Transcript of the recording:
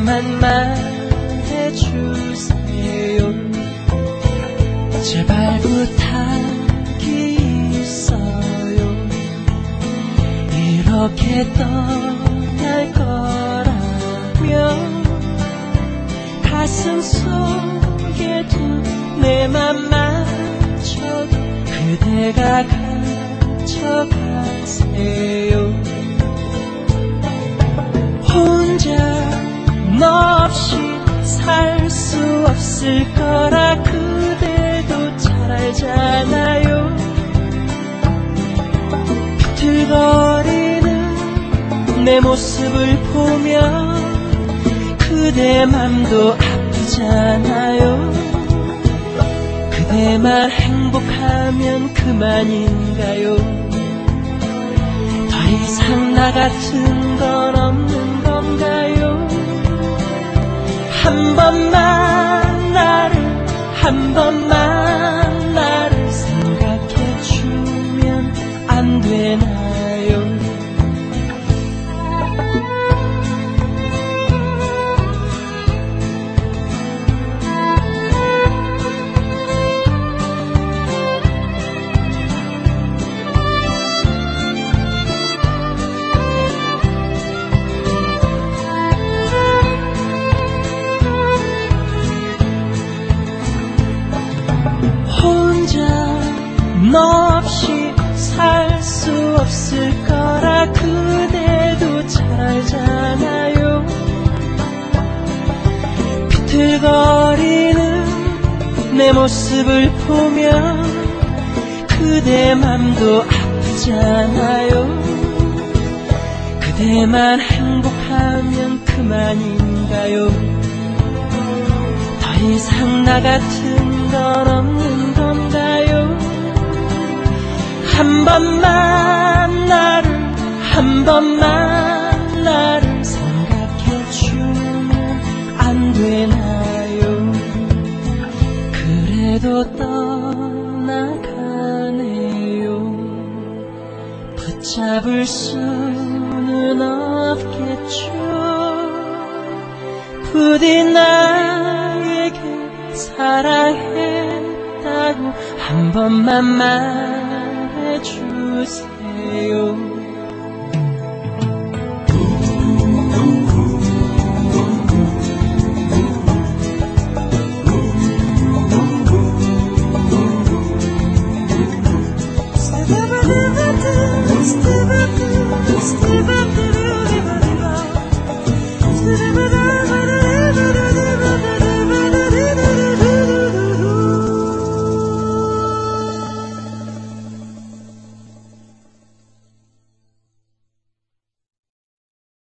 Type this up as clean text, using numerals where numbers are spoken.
그대만 말해주세요. 제발 부탁이 있어요. 이렇게 떠날 거라면 가슴 속에 둔 내 맘 맞춰도 그대가 가져가세요. 혼자 너 없이 살 수 없을 거라 그대도 잘 알잖아요. 비틀거리는 내 모습을 보면 그대 맘도 아프잖아요. 그대만 행복하면 그만인가요? 더 이상 나 같은 건 없는 건가요? 한 번만 나를 생각해주면 안 되나요? 너 없이 살 수 없을 거라 그대도 잘 알잖아요. 비틀거리는 내 모습을 보면 그대 맘도 아프잖아요. 그대만 행복하면 그만인가요? 더 이상 나 같은 건 없는 건가요? 한 번만 나를 생각해주면 안 되나요? 그래도 떠나가네요. 붙잡을 수는 없겠죠. 부디 나에게 사랑했다고 한 번만 말해주세요. Stop